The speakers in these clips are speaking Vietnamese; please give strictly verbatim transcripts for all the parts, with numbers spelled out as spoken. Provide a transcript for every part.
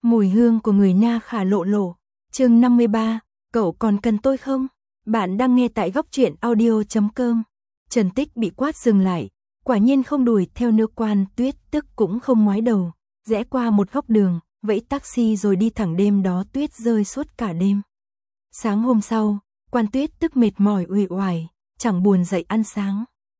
Mùi hương của người Na Khả lộ lộ. Chương năm mươi ba, cậu còn cần tôi không? Bạn đang nghe tại góc truyện audio chấm com. Trần Tích bị quát dừng lại, quả nhiên không đuổi theo nữa. Quan Tuyết Tức cũng không ngoái đầu, rẽ qua một góc đường, vẫy taxi rồi đi thẳng. Đêm đó tuyết rơi suốt cả đêm. Sáng hôm sau, Quan Tuyết Tức mệt mỏi uể oải, chẳng buồn dậy ăn sáng.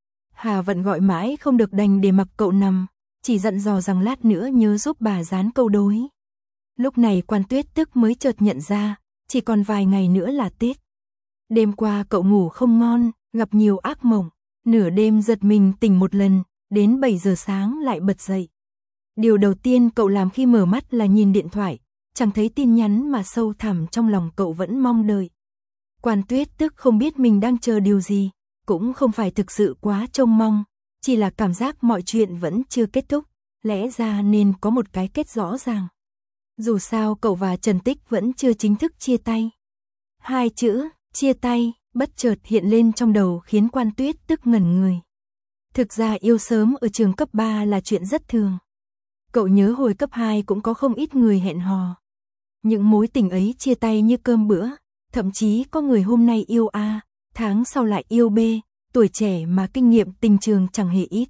Hà Vận gọi mãi không được đành để mặc cậu nằm, chỉ dặn dò rằng lát nữa nhớ giúp bà dán câu đối. Lúc này Quan Tuyết Tức mới chợt nhận ra, chỉ còn vài ngày nữa là Tết. Đêm qua cậu ngủ không ngon, gặp nhiều ác mộng, nửa đêm giật mình tỉnh một lần, đến bảy giờ sáng lại bật dậy. Điều đầu tiên cậu làm khi mở mắt là nhìn điện thoại, chẳng thấy tin nhắn mà sâu thẳm trong lòng cậu vẫn mong đợi. Quan Tuyết Tức không biết mình đang chờ điều gì, cũng không phải thực sự quá trông mong, chỉ là cảm giác mọi chuyện vẫn chưa kết thúc, lẽ ra nên có một cái kết rõ ràng. Dù sao cậu và Trần Tích vẫn chưa chính thức chia tay. Hai chữ, chia tay, bất chợt hiện lên trong đầu khiến Quan Tuyết Tức ngẩn người. Thực ra yêu sớm ở trường cấp ba là chuyện rất thường. Cậu nhớ hồi cấp hai cũng có không ít người hẹn hò. Những mối tình ấy chia tay như cơm bữa, thậm chí có người hôm nay yêu A, tháng sau lại yêu B, tuổi trẻ mà kinh nghiệm tình trường chẳng hề ít.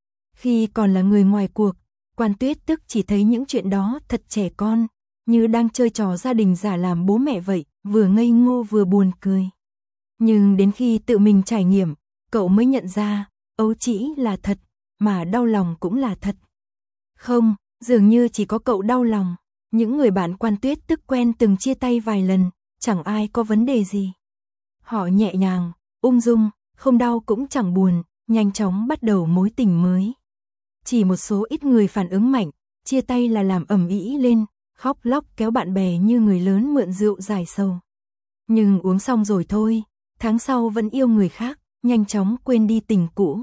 Khi còn là người ngoài cuộc, Quan Tuyết Tức chỉ thấy những chuyện đó thật trẻ con, như đang chơi trò gia đình giả làm bố mẹ vậy, vừa ngây ngô vừa buồn cười. Nhưng đến khi tự mình trải nghiệm, cậu mới nhận ra, ấu trĩ là thật, mà đau lòng cũng là thật. Không, dường như chỉ có cậu đau lòng, những người bạn Quan Tuyết Tức quen từng chia tay vài lần, chẳng ai có vấn đề gì. Họ nhẹ nhàng, ung dung, không đau cũng chẳng buồn, nhanh chóng bắt đầu mối tình mới. Chỉ một số ít người phản ứng mạnh, chia tay là làm ầm ĩ lên, khóc lóc kéo bạn bè như người lớn mượn rượu giải sầu. Nhưng uống xong rồi thôi, tháng sau vẫn yêu người khác, nhanh chóng quên đi tình cũ.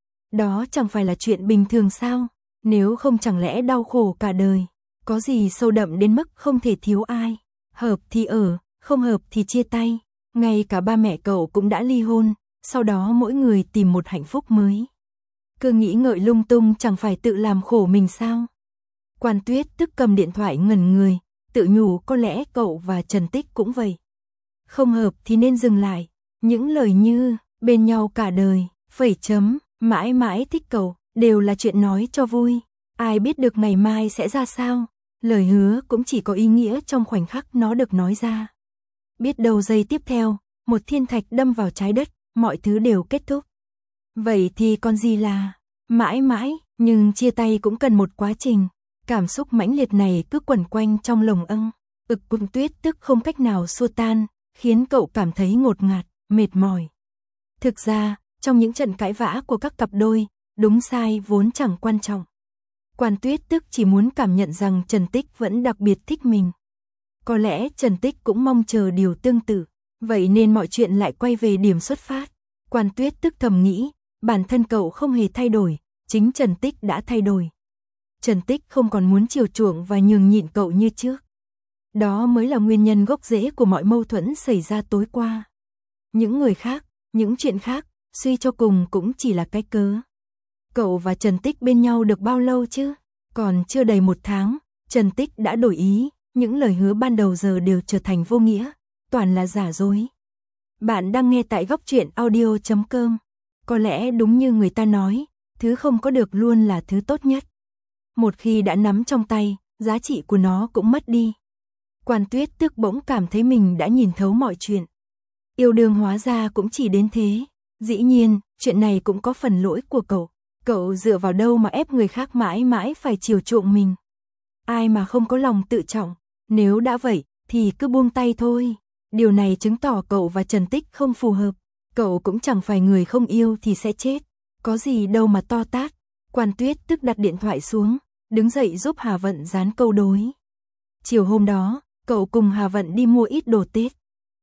Đó chẳng phải là chuyện bình thường sao? Nếu không chẳng lẽ đau khổ cả đời? Có gì sâu đậm đến mức không thể thiếu ai? Hợp thì ở, không hợp thì chia tay. Ngay cả ba mẹ cậu cũng đã ly hôn, sau đó mỗi người tìm một hạnh phúc mới. Cứ nghĩ ngợi lung tung chẳng phải tự làm khổ mình sao? Quan Tuyết Tức cầm điện thoại ngẩn người, tự nhủ có lẽ cậu và Trần Tích cũng vậy. Không hợp thì nên dừng lại. Những lời như, bên nhau cả đời, phẩy chấm, mãi mãi thích cậu, đều là chuyện nói cho vui. Ai biết được ngày mai sẽ ra sao? Lời hứa cũng chỉ có ý nghĩa trong khoảnh khắc nó được nói ra. Biết đâu giây tiếp theo, một thiên thạch đâm vào trái đất, mọi thứ đều kết thúc. Vậy thì còn gì là mãi mãi, nhưng chia tay cũng cần một quá trình. Cảm xúc mãnh liệt này cứ quẩn quanh trong lồng âng, ực Quan Tuyết Tức không cách nào xua tan, khiến cậu cảm thấy ngột ngạt, mệt mỏi. Thực ra, trong những trận cãi vã của các cặp đôi, đúng sai vốn chẳng quan trọng. Quan Tuyết Tức chỉ muốn cảm nhận rằng Trần Tích vẫn đặc biệt thích mình. Có lẽ Trần Tích cũng mong chờ điều tương tự, vậy nên mọi chuyện lại quay về điểm xuất phát. Quan Tuyết Tức thầm nghĩ, bản thân cậu không hề thay đổi, chính Trần Tích đã thay đổi. Trần Tích không còn muốn chiều chuộng và nhường nhịn cậu như trước. Đó mới là nguyên nhân gốc rễ của mọi mâu thuẫn xảy ra tối qua. Những người khác, những chuyện khác, suy cho cùng cũng chỉ là cái cớ. Cậu và Trần Tích bên nhau được bao lâu chứ? Còn chưa đầy một tháng, Trần Tích đã đổi ý, những lời hứa ban đầu giờ đều trở thành vô nghĩa, toàn là giả dối. Bạn đang nghe tại góc truyện audio chấm com. Có lẽ đúng như người ta nói, thứ không có được luôn là thứ tốt nhất. Một khi đã nắm trong tay, giá trị của nó cũng mất đi. Quan Tuyết Tức bỗng cảm thấy mình đã nhìn thấu mọi chuyện. Yêu đương hóa ra cũng chỉ đến thế. Dĩ nhiên, chuyện này cũng có phần lỗi của cậu. Cậu dựa vào đâu mà ép người khác mãi mãi phải chiều chuộng mình? Ai mà không có lòng tự trọng? Nếu đã vậy, thì cứ buông tay thôi. Điều này chứng tỏ cậu và Trần Tích không phù hợp. Cậu cũng chẳng phải người không yêu thì sẽ chết. Có gì đâu mà to tát. Quan Tuyết Tức đặt điện thoại xuống, đứng dậy giúp Hà Vận dán câu đối. Chiều hôm đó, cậu cùng Hà Vận đi mua ít đồ Tết.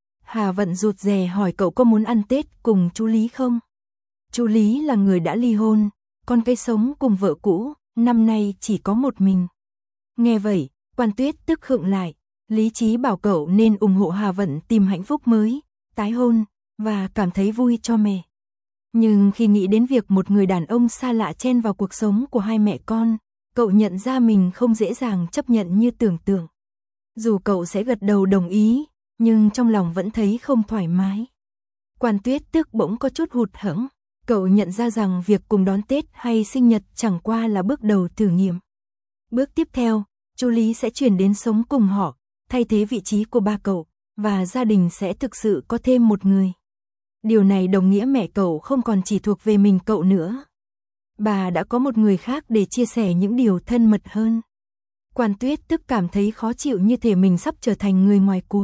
Hà Vận rụt rè hỏi cậu có muốn ăn Tết cùng chú Lý không? Chú Lý là người đã ly hôn, con cái sống cùng vợ cũ, năm nay chỉ có một mình. Nghe vậy, Quan Tuyết Tức khựng lại, lý trí bảo cậu nên ủng hộ Hà Vận tìm hạnh phúc mới, tái hôn, và cảm thấy vui cho mẹ. Nhưng khi nghĩ đến việc một người đàn ông xa lạ chen vào cuộc sống của hai mẹ con, cậu nhận ra mình không dễ dàng chấp nhận như tưởng tượng. Dù cậu sẽ gật đầu đồng ý, nhưng trong lòng vẫn thấy không thoải mái. Quan Tuyết Tước bỗng có chút hụt hẫng, cậu nhận ra rằng việc cùng đón Tết hay sinh nhật chẳng qua là bước đầu thử nghiệm. Bước tiếp theo, chú Lý sẽ chuyển đến sống cùng họ, thay thế vị trí của ba cậu, và gia đình sẽ thực sự có thêm một người. Điều này đồng nghĩa mẹ cậu không còn chỉ thuộc về mình cậu nữa. Bà đã có một người khác để chia sẻ những điều thân mật hơn. Quan Tuyết Tước cảm thấy khó chịu, như thể mình sắp trở thành người ngoài cuộc.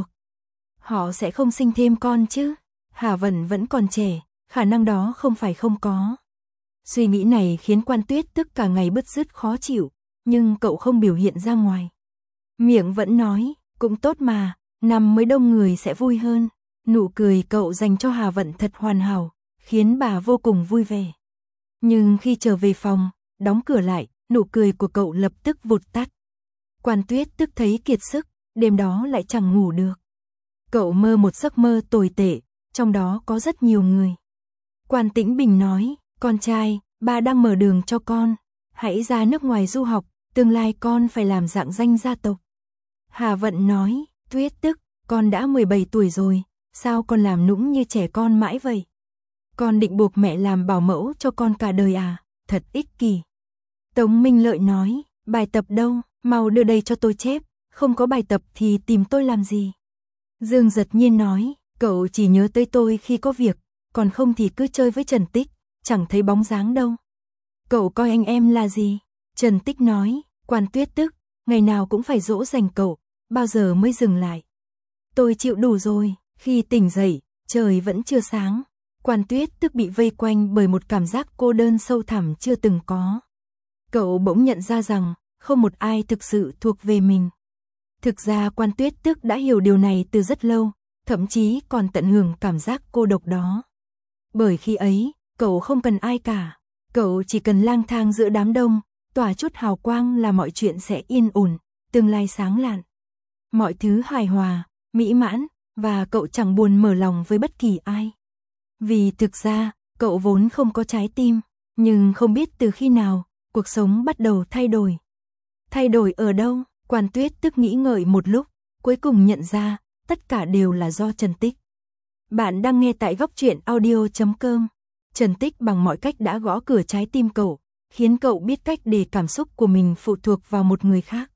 Họ sẽ không sinh thêm con chứ? Hà Vận vẫn còn trẻ, khả năng đó không phải không có. Suy nghĩ này khiến Quan Tuyết Tước cả ngày bứt rứt khó chịu, nhưng cậu không biểu hiện ra ngoài. Miệng vẫn nói, cũng tốt mà, năm mới đông người sẽ vui hơn. Nụ cười cậu dành cho Hà Vận thật hoàn hảo, khiến bà vô cùng vui vẻ. Nhưng khi trở về phòng, đóng cửa lại, nụ cười của cậu lập tức vụt tắt. Quan Tuyết Tước thấy kiệt sức, đêm đó lại chẳng ngủ được. Cậu mơ một giấc mơ tồi tệ, trong đó có rất nhiều người. Quan Tĩnh Bình nói, con trai, ba đang mở đường cho con, hãy ra nước ngoài du học, tương lai con phải làm rạng danh gia tộc. Hà Vận nói, Tuyết Tước, con đã mười bảy tuổi rồi, sao con làm nũng như trẻ con mãi vậy? Con định buộc mẹ làm bảo mẫu cho con cả đời à, thật ích kỷ. Tống Minh Lợi nói, bài tập đâu, mau đưa đây cho tôi chép, không có bài tập thì tìm tôi làm gì? Dương Giật Nhiên nói, cậu chỉ nhớ tới tôi khi có việc, còn không thì cứ chơi với Trần Tích, chẳng thấy bóng dáng đâu. Cậu coi anh em là gì? Trần Tích nói, Quan Tuyết Tước, ngày nào cũng phải dỗ dành cậu, bao giờ mới dừng lại? Tôi chịu đủ rồi. Khi tỉnh dậy, trời vẫn chưa sáng. Quan Tuyết Tước bị vây quanh bởi một cảm giác cô đơn sâu thẳm chưa từng có. Cậu bỗng nhận ra rằng, không một ai thực sự thuộc về mình. Thực ra Quan Tuyết Tước đã hiểu điều này từ rất lâu, thậm chí còn tận hưởng cảm giác cô độc đó. Bởi khi ấy, cậu không cần ai cả. Cậu chỉ cần lang thang giữa đám đông, tỏa chút hào quang là mọi chuyện sẽ yên ổn, tương lai sáng lạn. Mọi thứ hài hòa, mỹ mãn, và cậu chẳng buồn mở lòng với bất kỳ ai. Vì thực ra, cậu vốn không có trái tim, nhưng không biết từ khi nào, cuộc sống bắt đầu thay đổi. Thay đổi ở đâu? Quan Tuyết Tước nghĩ ngợi một lúc, cuối cùng nhận ra, tất cả đều là do Trần Tích. Bạn đang nghe tại góc truyện audio chấm com. Trần Tích bằng mọi cách đã gõ cửa trái tim cậu, khiến cậu biết cách để cảm xúc của mình phụ thuộc vào một người khác.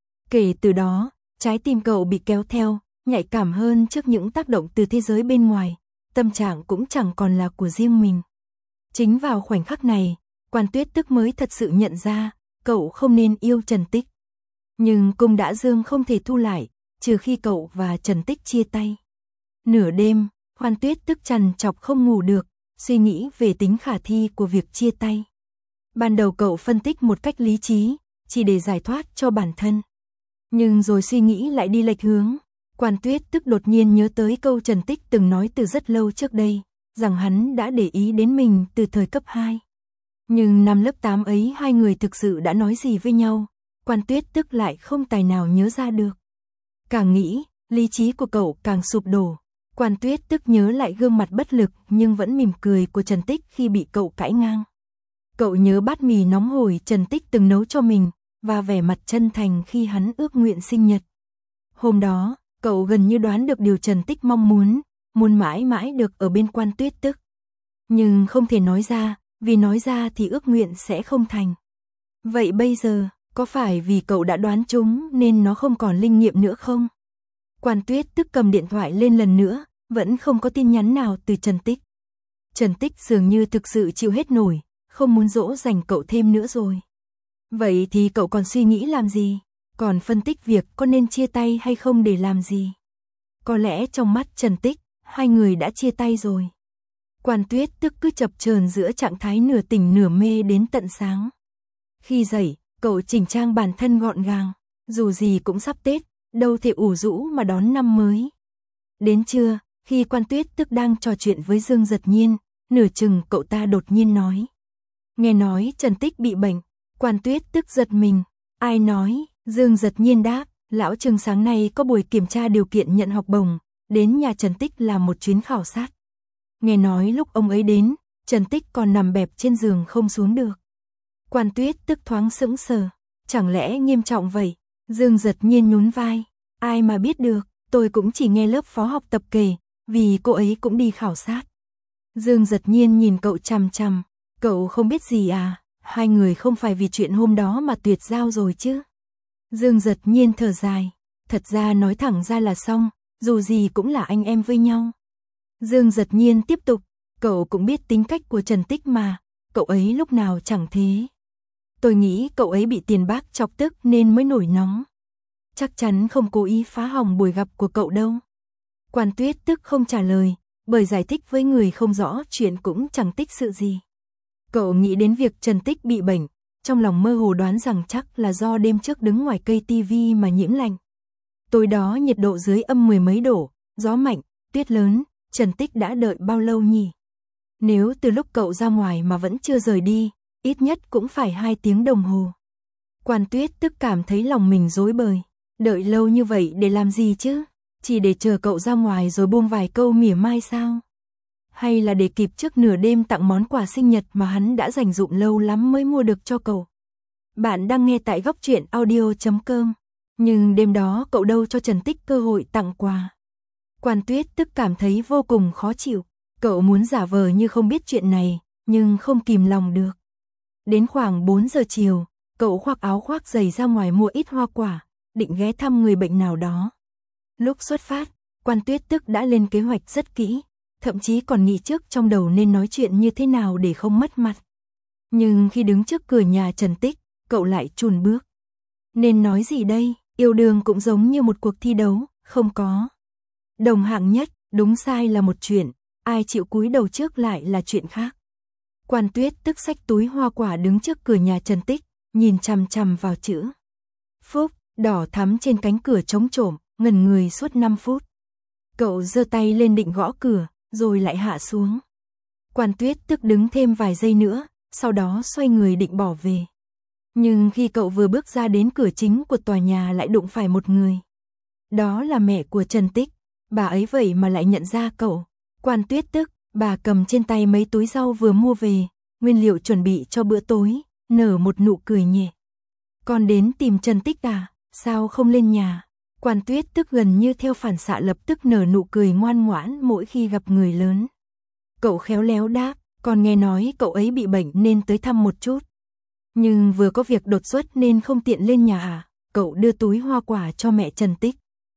Kể từ đó, trái tim cậu bị kéo theo, nhạy cảm hơn trước những tác động từ thế giới bên ngoài, tâm trạng cũng chẳng còn là của riêng mình. Chính vào khoảnh khắc này, Quan Tuyết Tước mới thật sự nhận ra, cậu không nên yêu Trần Tích. Nhưng cung đã dương không thể thu lại, trừ khi cậu và Trần Tích chia tay. Nửa đêm, Quan Tuyết Tước trằn trọc không ngủ được, suy nghĩ về tính khả thi của việc chia tay. Ban đầu cậu phân tích một cách lý trí, chỉ để giải thoát cho bản thân. Nhưng rồi suy nghĩ lại đi lệch hướng. Quan Tuyết Tước đột nhiên nhớ tới câu Trần Tích từng nói từ rất lâu trước đây, rằng hắn đã để ý đến mình từ thời cấp hai. Nhưng năm lớp tám ấy hai người thực sự đã nói gì với nhau, Quan Tuyết Tước lại không tài nào nhớ ra được. Càng nghĩ, lý trí của cậu càng sụp đổ. Quan Tuyết Tước nhớ lại gương mặt bất lực nhưng vẫn mỉm cười của Trần Tích khi bị cậu cãi ngang. Cậu nhớ bát mì nóng hổi Trần Tích từng nấu cho mình, và vẻ mặt chân thành khi hắn ước nguyện sinh nhật. Hôm đó, cậu gần như đoán được điều Trần Tích mong muốn, muốn mãi mãi được ở bên Quan Tuyết Tước. Nhưng không thể nói ra, vì nói ra thì ước nguyện sẽ không thành. Vậy bây giờ, có phải vì cậu đã đoán trúng nên nó không còn linh nghiệm nữa không? Quan Tuyết Tước cầm điện thoại lên lần nữa, vẫn không có tin nhắn nào từ Trần Tích. Trần Tích dường như thực sự chịu hết nổi, không muốn dỗ dành cậu thêm nữa rồi. Vậy thì cậu còn suy nghĩ làm gì? Còn phân tích việc có nên chia tay hay không để làm gì? Có lẽ trong mắt Trần Tích, hai người đã chia tay rồi. Quan Tuyết Tước cứ chập chờn giữa trạng thái nửa tỉnh nửa mê đến tận sáng. Khi dậy, cậu chỉnh trang bản thân gọn gàng, dù gì cũng sắp Tết, đâu thể ủ rũ mà đón năm mới. Đến trưa, khi Quan Tuyết Tước đang trò chuyện với Dương Giật Nhiên, nửa chừng cậu ta đột nhiên nói. Nghe nói Trần Tích bị bệnh. Quan Tuyết Tước giật mình. Ai nói? Dương Giật Nhiên đáp, lão Trừng sáng nay có buổi kiểm tra điều kiện nhận học bổng, đến nhà Trần Tích làm một chuyến khảo sát. Nghe nói lúc ông ấy đến, Trần Tích còn nằm bẹp trên giường không xuống được. Quan Tuyết Tước thoáng sững sờ, chẳng lẽ nghiêm trọng vậy? Dương Giật Nhiên nhún vai. Ai mà biết được, tôi cũng chỉ nghe lớp phó học tập kể, vì cô ấy cũng đi khảo sát. Dương Giật Nhiên nhìn cậu chằm chằm, cậu không biết gì à, hai người không phải vì chuyện hôm đó mà tuyệt giao rồi chứ. Dương Giật Nhiên thở dài, thật ra nói thẳng ra là xong, dù gì cũng là anh em với nhau. Dương Giật Nhiên tiếp tục, cậu cũng biết tính cách của Trần Tích mà, cậu ấy lúc nào chẳng thế. Tôi nghĩ cậu ấy bị tiền bác chọc tức nên mới nổi nóng. Chắc chắn không cố ý phá hỏng buổi gặp của cậu đâu. Quan Tuyết tức không trả lời, bởi giải thích với người không rõ chuyện cũng chẳng tích sự gì. Cậu nghĩ đến việc Trần Tích bị bệnh, trong lòng mơ hồ đoán rằng chắc là do đêm trước đứng ngoài cây tivi mà nhiễm lạnh. Tối đó nhiệt độ dưới âm mười mấy độ, gió mạnh, tuyết lớn, Trần Tích đã đợi bao lâu nhỉ? Nếu từ lúc cậu ra ngoài mà vẫn chưa rời đi, ít nhất cũng phải hai tiếng đồng hồ. Quan Tuyết tức cảm thấy lòng mình rối bời, đợi lâu như vậy để làm gì chứ? Chỉ để chờ cậu ra ngoài rồi buông vài câu mỉa mai sao? Hay là để kịp trước nửa đêm tặng món quà sinh nhật mà hắn đã dành dụm lâu lắm mới mua được cho cậu? Bạn đang nghe tại góc truyện audio chấm com. Nhưng đêm đó cậu đâu cho Trần Tích cơ hội tặng quà. Quan Tuyết tức cảm thấy vô cùng khó chịu. Cậu muốn giả vờ như không biết chuyện này, nhưng không kìm lòng được. Đến khoảng bốn giờ chiều, cậu khoác áo khoác giày ra ngoài mua ít hoa quả, định ghé thăm người bệnh nào đó. Lúc xuất phát, Quan Tuyết tức đã lên kế hoạch rất kỹ, thậm chí còn nghĩ trước trong đầu nên nói chuyện như thế nào để không mất mặt. Nhưng khi đứng trước cửa nhà Trần Tích, cậu lại chùn bước. Nên nói gì đây, yêu đương cũng giống như một cuộc thi đấu, không có đồng hạng nhất, đúng sai là một chuyện, ai chịu cúi đầu trước lại là chuyện khác. Quan Tuyết tức xách túi hoa quả đứng trước cửa nhà Trần Tích, nhìn chằm chằm vào chữ Phúc, đỏ thắm trên cánh cửa trống trộm, ngẩn người suốt năm phút. Cậu giơ tay lên định gõ cửa, rồi lại hạ xuống. Quan Tuyết tức đứng thêm vài giây nữa, sau đó xoay người định bỏ về. Nhưng khi cậu vừa bước ra đến cửa chính của tòa nhà lại đụng phải một người. Đó là mẹ của Trần Tích, bà ấy vậy mà lại nhận ra cậu. Quan Tuyết tức, bà cầm trên tay mấy túi rau vừa mua về, nguyên liệu chuẩn bị cho bữa tối, nở một nụ cười nhẹ. Con đến tìm Trần Tích à, sao không lên nhà? Quan Tuyết tức gần như theo phản xạ lập tức nở nụ cười ngoan ngoãn mỗi khi gặp người lớn. Cậu khéo léo đáp, con nghe nói cậu ấy bị bệnh nên tới thăm một chút. Nhưng vừa có việc đột xuất nên không tiện lên nhà à? Cậu đưa túi hoa quả cho mẹ Trần Tích.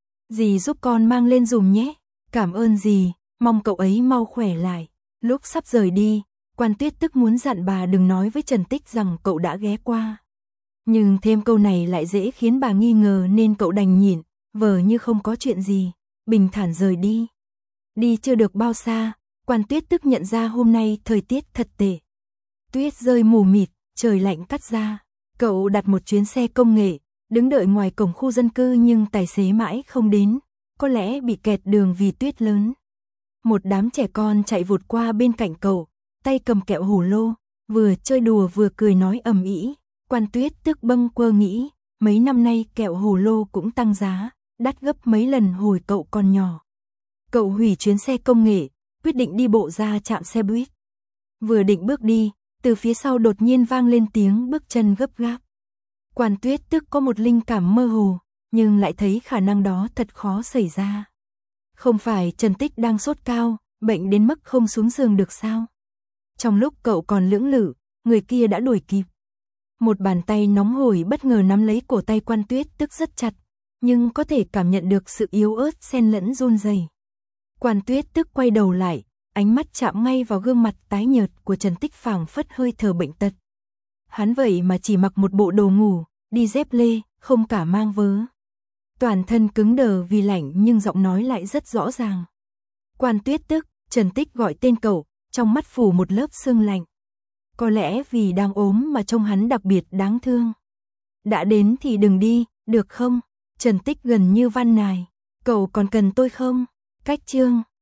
Dì giúp con mang lên dùm nhé. Cảm ơn dì, mong cậu ấy mau khỏe lại. Lúc sắp rời đi, Quan Tuyết tức muốn dặn bà đừng nói với Trần Tích rằng cậu đã ghé qua. Nhưng thêm câu này lại dễ khiến bà nghi ngờ nên cậu đành nhịn, vờ như không có chuyện gì, bình thản rời đi. Đi chưa được bao xa, Quan Tuyết tức nhận ra hôm nay thời tiết thật tệ. Tuyết rơi mù mịt, trời lạnh cắt da. Cậu đặt một chuyến xe công nghệ, đứng đợi ngoài cổng khu dân cư nhưng tài xế mãi không đến, có lẽ bị kẹt đường vì tuyết lớn. Một đám trẻ con chạy vụt qua bên cạnh cậu, tay cầm kẹo hổ lô, vừa chơi đùa vừa cười nói ầm ĩ. Quan Tuyết tức bâng quơ nghĩ, mấy năm nay kẹo hổ lô cũng tăng giá, đắt gấp mấy lần hồi cậu còn nhỏ. Cậu hủy chuyến xe công nghệ, quyết định đi bộ ra trạm xe buýt. Vừa định bước đi, từ phía sau đột nhiên vang lên tiếng bước chân gấp gáp. Quan Tuyết tức có một linh cảm mơ hồ, nhưng lại thấy khả năng đó thật khó xảy ra. Không phải Trần Tích đang sốt cao, bệnh đến mức không xuống giường được sao? Trong lúc cậu còn lưỡng lự, người kia đã đuổi kịp. Một bàn tay nóng hổi bất ngờ nắm lấy cổ tay Quan Tuyết tức rất chặt, nhưng có thể cảm nhận được sự yếu ớt xen lẫn run rẩy. Quan Tuyết tức quay đầu lại, ánh mắt chạm ngay vào gương mặt tái nhợt của Trần Tích phảng phất hơi thở bệnh tật. Hắn vậy mà chỉ mặc một bộ đồ ngủ, đi dép lê, không cả mang vớ. Toàn thân cứng đờ vì lạnh nhưng giọng nói lại rất rõ ràng. Quan Tuyết tức, Trần Tích gọi tên cậu, trong mắt phủ một lớp sương lạnh. Có lẽ vì đang ốm mà trông hắn đặc biệt đáng thương. Đã đến thì đừng đi, được không? Trần Tích gần như van nài. Cậu còn cần tôi không? Cách chương